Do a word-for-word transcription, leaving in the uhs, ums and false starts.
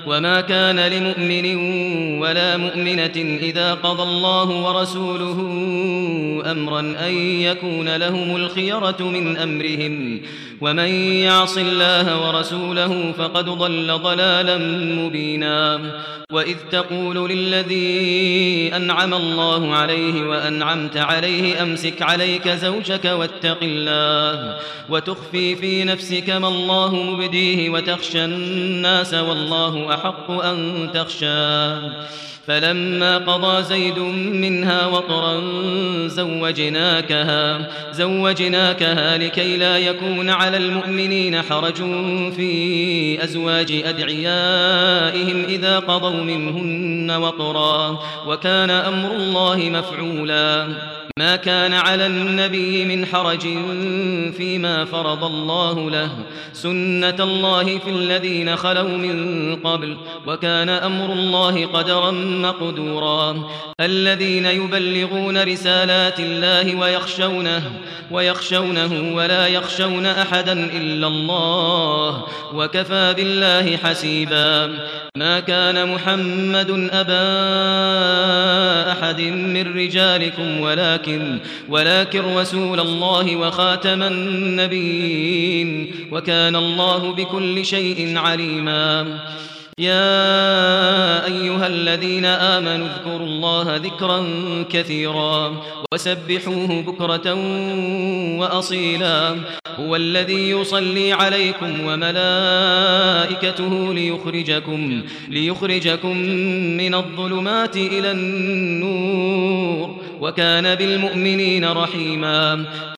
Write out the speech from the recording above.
وما كان لمؤمن ولا مؤمنة إذا قضى الله ورسوله أمرا أن يكون لهم الخيرة من أمرهم ومن يعص الله ورسوله فقد ضل ضلالا مبينا وإذ تقول للذي أنعم الله عليه وأنعمت عليه أمسك عليك زوجك واتق الله وتخفي في نفسك ما الله مبديه وتخشى الناس والله أحق أن تخشاه فلما قضى زيد منها وطرا زوجناكها زوجناكها لكي لا يكون على المؤمنين حرج في أزواج أدعيائهم إذا قضوا منهن وطرا وكان أمر الله مفعولا ما كان على النبي من حرج فيما فرض الله له سنة الله في الذين خلوا من قبل وكان أمر الله قدرا مقدورا الذين يبلغون رسالات الله ويخشونه ويخشونه ولا يخشون أحدا إلا الله وكفى بالله حسيبا ما كان محمد أبا أحد من رجالكم ولكن ولكن رسول الله وخاتم النبيين وكان الله بكل شيء عليما يا أيها الذين آمنوا اذكروا الله ذكرا كثيرا وسبحوه بكرة وأصيلا هو الذي يصلي عليكم وملائكته ليخرجكم, ليخرجكم من الظلمات إلى النور وكان بالمؤمنين رحيما